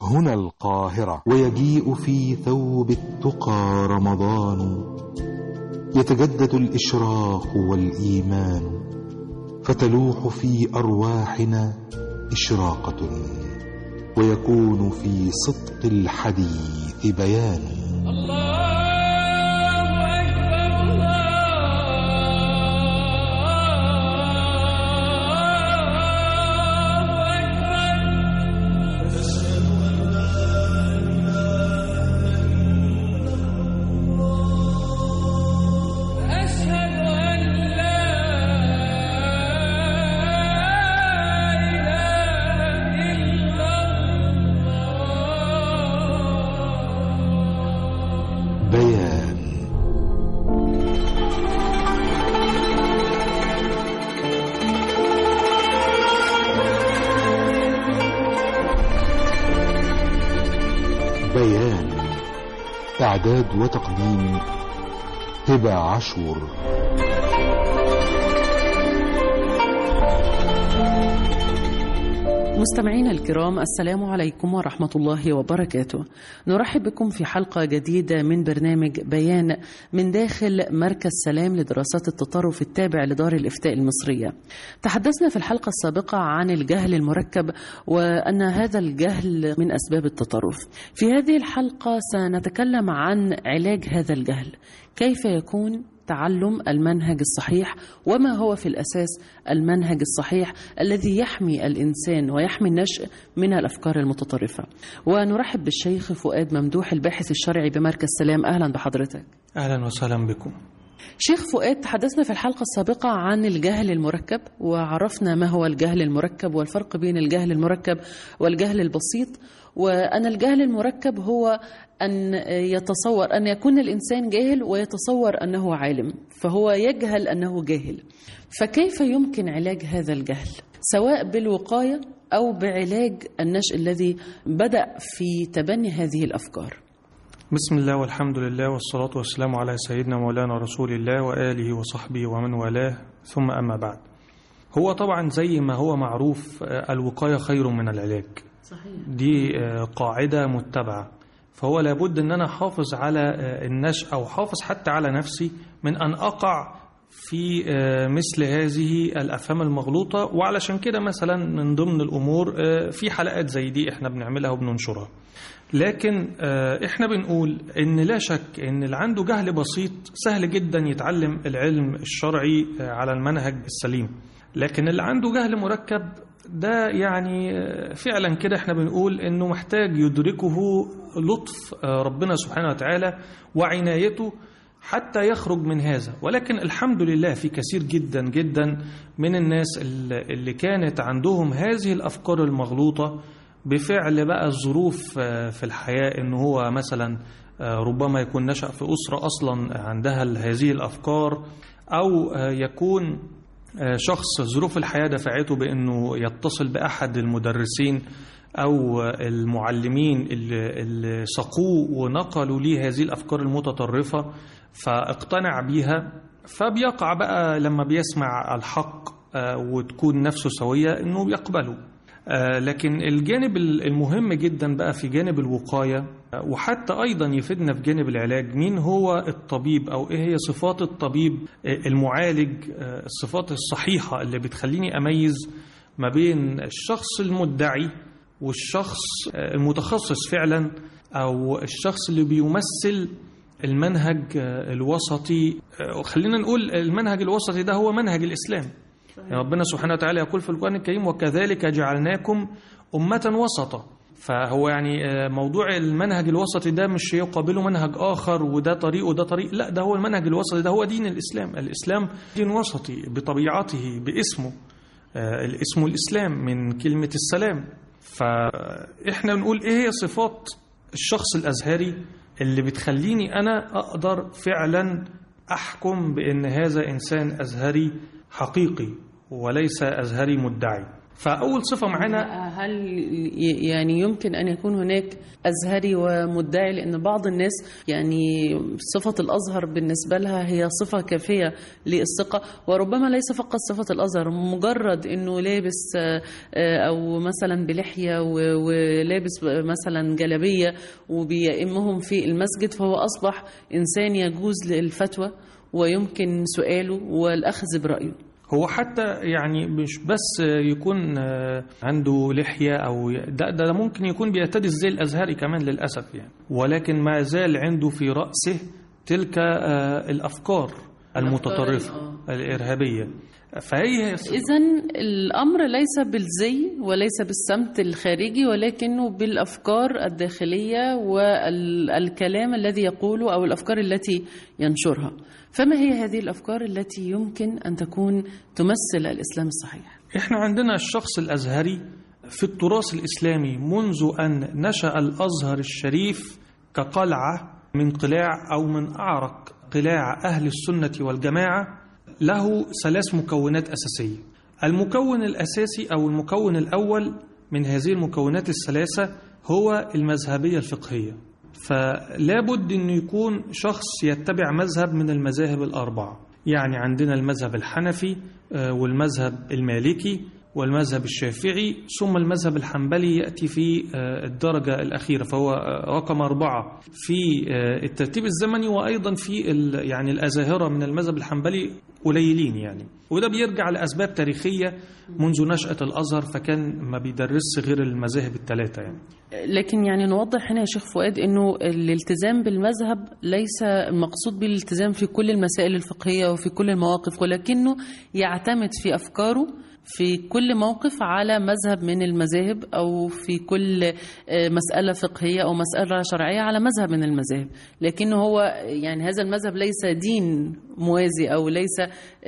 هنا القاهرة، ويجيء في ثوب التقى رمضان، يتجدد الإشراق والإيمان، فتلوح في أرواحنا إشراقة، ويكون في صدق الحديث بيان. بيان. إعداد وتقديم هبة عاشور. مستمعينا الكرام، السلام عليكم ورحمة الله وبركاته. نرحب بكم في حلقة جديدة من برنامج بيان من داخل مركز سلام لدراسات التطرف التابع لدار الإفتاء المصرية. تحدثنا في الحلقة السابقة عن الجهل المركب، وأن هذا الجهل من أسباب التطرف. في هذه الحلقة سنتكلم عن علاج هذا الجهل، كيف يكون تعلم المنهج الصحيح، وما هو في الأساس المنهج الصحيح الذي يحمي الإنسان ويحمي النشء من الأفكار المتطرفة. ونرحب بالشيخ فؤاد ممدوح، الباحث الشرعي بمركز سلام. أهلا بحضرتك. أهلا وسهلا بكم. شيخ فؤاد، تحدثنا في الحلقة السابقة عن الجهل المركب، وعرفنا ما هو الجهل المركب والفرق بين الجهل المركب والجهل البسيط، وأن الجهل المركب هو أن يتصور أن يكون الإنسان جاهل ويتصور أنه عالم، فهو يجهل أنه جاهل. فكيف يمكن علاج هذا الجهل، سواء بالوقاية أو بعلاج النشء الذي بدأ في تبني هذه الأفكار؟ بسم الله والحمد لله والصلاة والسلام على سيدنا مولانا رسول الله وآله وصحبه ومن والاه، ثم أما بعد. هو طبعا زي ما هو معروف، الوقاية خير من العلاج. صحيح. دي قاعدة متبعة، فهو لابد أن أنا أحافظ على النشء أو حافظ حتى على نفسي من أن أقع في مثل هذه الأفهام المغلوطة. وعلشان كده مثلا من ضمن الأمور في حلقات زي دي احنا بنعملها وبننشرها. لكن احنا بنقول ان لا شك ان اللي عنده جهل بسيط سهل جدا يتعلم العلم الشرعي على المنهج السليم، لكن اللي عنده جهل مركب ده يعني فعلا كده احنا بنقول انه محتاج يدركه لطف ربنا سبحانه وتعالى وعنايته حتى يخرج من هذا. ولكن الحمد لله في كثير جدا جدا من الناس اللي كانت عندهم هذه الأفكار المغلوطة بفعل بقى الظروف في الحياة، انه هو مثلا ربما يكون نشأ في أسرة أصلا عندها هذه الأفكار، أو يكون شخص ظروف الحياة دفعته بأنه يتصل بأحد المدرسين أو المعلمين اللي سقوه ونقلوا ليه هذه الأفكار المتطرفة فاقتنع بيها، فبيقع بقى لما بيسمع الحق وتكون نفسه سوية أنه بيقبله. لكن الجانب المهم جدا بقى في جانب الوقاية، وحتى أيضا يفيدنا في جانب العلاج، مين هو الطبيب أو إيه هي صفات الطبيب المعالج، الصفات الصحيحة اللي بتخليني أميز ما بين الشخص المدعي والشخص المتخصص فعلا، أو الشخص اللي بيمثل المنهج الوسطي. خلينا نقول المنهج الوسطي ده هو منهج الإسلام. يعني ربنا سبحانه وتعالى يقول في القرآن الكريم: وكذلك جعلناكم أمة وسطا. فهو يعني موضوع المنهج الوسطي ده مش يقابله منهج آخر وده طريق وده طريق، لا، ده هو المنهج الوسطي، ده هو دين الإسلام. الإسلام دين وسطي بطبيعته باسمه، الاسم الإسلام من كلمة السلام. فإحنا نقول إيه هي صفات الشخص الأزهري اللي بتخليني أنا أقدر فعلا أحكم بأن هذا إنسان أزهري حقيقي وليس أزهري مدعي. فأول صفة معانا، هل يعني يمكن أن يكون هناك أزهري ومدعي؟ لأن بعض الناس يعني صفة الأزهر بالنسبة لها هي صفة كافية للثقة، وربما ليس فقط صفة الأزهر، مجرد أنه لابس أو مثلا بلحية ولابس مثلا جلبية وبيئمهم في المسجد، فهو أصبح إنسان يجوز للفتوى ويمكن سؤاله والأخذ برأيه. هو حتى يعني مش بس يكون عنده لحية أو ده ممكن يكون بيرتدي الزي الأزهري كمان للأسف يعني، ولكن ما زال عنده في رأسه تلك الأفكار المتطرفة الإرهابية. فهي إذن الأمر ليس بالزي وليس بالسمت الخارجي، ولكنه بالأفكار الداخلية والكلام الذي يقوله أو الأفكار التي ينشرها. فما هي هذه الأفكار التي يمكن أن تكون تمثل الإسلام الصحيح؟ إحنا عندنا الشخص الأزهري في التراث الإسلامي منذ أن نشأ الأزهر الشريف كقلعة من قلاع أو من أعرق قلاع أهل السنة والجماعة، له 3 مكونات أساسية. المكون الأساسي أو المكون الأول من هذه المكونات ال3 هو المذهبية الفقهية. فلا بد أن يكون شخص يتبع مذهب من المذاهب ال4، يعني عندنا المذهب الحنفي والمذهب المالكي والمذهب الشافعي، ثم المذهب الحنبلي يأتي في الدرجة الأخيرة، فهو رقم 4 في الترتيب الزمني، وأيضا في يعني الأزاهرة من المذهب الحنبلي قليلين يعني، وده بيرجع لأسباب تاريخية منذ نشأة الأزهر، فكان ما بيدرس غير المذاهب ال3 يعني. لكن يعني نوضح هنا يا شيخ فؤاد أنه الالتزام بالمذهب ليس المقصود بالالتزام في كل المسائل الفقهية وفي كل المواقف، ولكنه يعتمد في أفكاره في كل موقف على مذهب من المذاهب، أو في كل مسألة فقهية أو مسألة شرعية على مذهب من المذاهب، لكنه هو يعني هذا المذهب ليس دين موازي أو ليس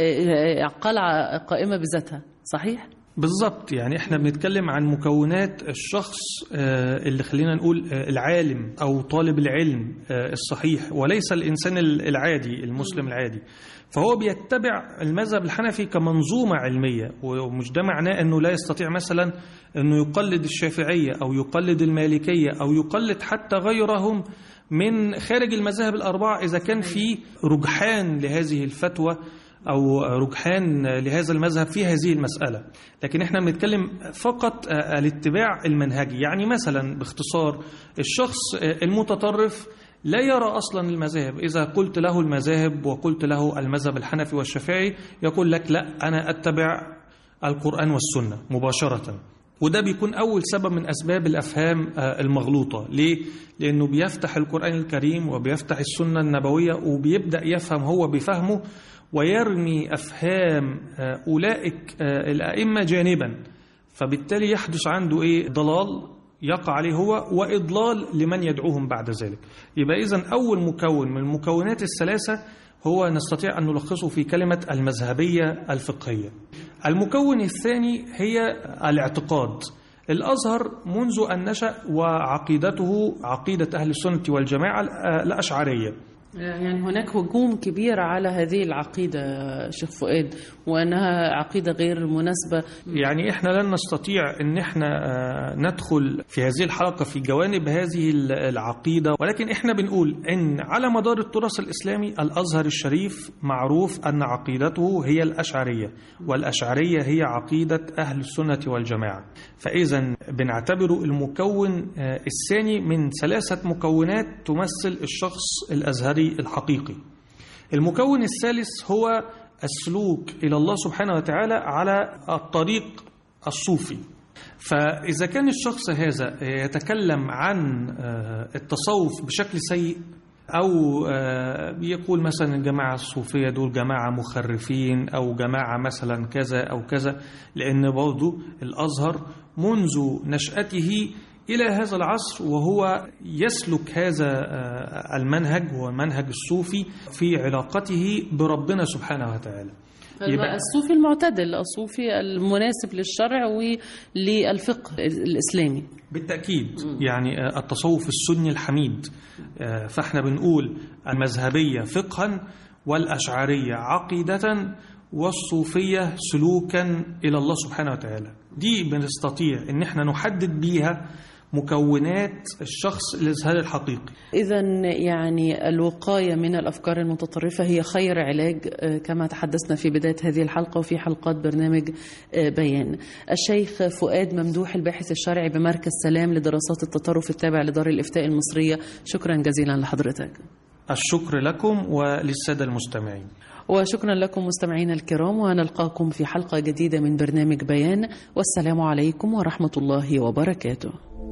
قلعة قائمة بذاتها. صحيح؟ بالضبط. يعني احنا بنتكلم عن مكونات الشخص اللي خلينا نقول العالم أو طالب العلم الصحيح، وليس الإنسان العادي المسلم العادي. فهو بيتبع المذهب الحنفي كمنظومة علمية، ومش ده معناه أنه لا يستطيع مثلا أنه يقلد الشافعية أو يقلد المالكية أو يقلد حتى غيرهم من خارج المذاهب ال4 إذا كان في رجحان لهذه الفتوى أو رجحان لهذا المذهب في هذه المسألة. لكن احنا بنتكلم فقط الاتباع المنهجي. يعني مثلا باختصار، الشخص المتطرف لا يرى أصلا المذاهب. إذا قلت له المذاهب وقلت له المذهب الحنفي والشافعي يقول لك لا، أنا أتبع القرآن والسنة مباشرة. وده بيكون أول سبب من أسباب الأفهام المغلوطة. ليه؟ لأنه بيفتح القرآن الكريم وبيفتح السنة النبوية وبيبدأ يفهم هو بفهمه، ويرمي أفهام أولئك الأئمة جانبا، فبالتالي يحدث عنده ضلال يقع عليه هو، وإضلال لمن يدعوهم بعد ذلك. يبقى إذن أول مكون من المكونات ال3 هو نستطيع أن نلخصه في كلمة المذهبية الفقهية. المكون الثاني هي الاعتقاد. الأزهر منذ أن نشأ وعقيدته عقيدة أهل السنة والجماعة الأشعرية. يعني هناك هجوم كبير على هذه العقيدة شيخ فؤاد، وأنها عقيدة غير مناسبة. يعني إحنا لن نستطيع أن إحنا ندخل في هذه الحلقة في جوانب هذه العقيدة، ولكن إحنا بنقول أن على مدار التراث الإسلامي الأزهر الشريف معروف أن عقيدته هي الأشعرية، والأشعرية هي عقيدة أهل السنة والجماعة. فإذا بنعتبره المكون الثاني من 3 مكونات تمثل الشخص الأزهري الحقيقي. المكون الثالث هو السلوك إلى الله سبحانه وتعالى على الطريق الصوفي. فإذا كان الشخص هذا يتكلم عن التصوف بشكل سيء، أو يقول مثلا الجماعة الصوفية دول جماعة مخرفين أو جماعة مثلا كذا أو كذا، لأن برضو الأزهر منذ نشأته إلى هذا العصر وهو يسلك هذا المنهج، هو منهج الصوفي في علاقته بربنا سبحانه وتعالى. الصوفي المعتدل، الصوفي المناسب للشرع وللفقه الإسلامي بالتأكيد. يعني التصوف السني الحميد. فاحنا بنقول المذهبية فقها والأشعرية عقيدة والصوفية سلوكا إلى الله سبحانه وتعالى. دي بنستطيع إن احنا نحدد بيها مكونات الشخص الإذهال الحقيقي. إذن يعني الوقاية من الأفكار المتطرفة هي خير علاج كما تحدثنا في بداية هذه الحلقة وفي حلقات برنامج بيان. الشيخ فؤاد ممدوح الباحث الشرعي بمركز سلام لدراسات التطرف التابع لدار الإفتاء المصرية، شكرا جزيلا لحضرتك. الشكر لكم وللسادة المستمعين. وشكرا لكم مستمعينا الكرام، ونلقاكم في حلقة جديدة من برنامج بيان، والسلام عليكم ورحمة الله وبركاته.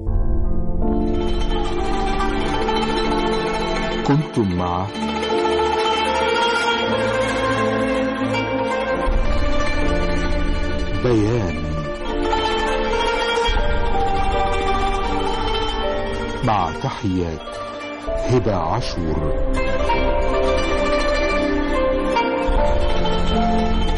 كنتم مع بيان مع تحيات هبة عاشور.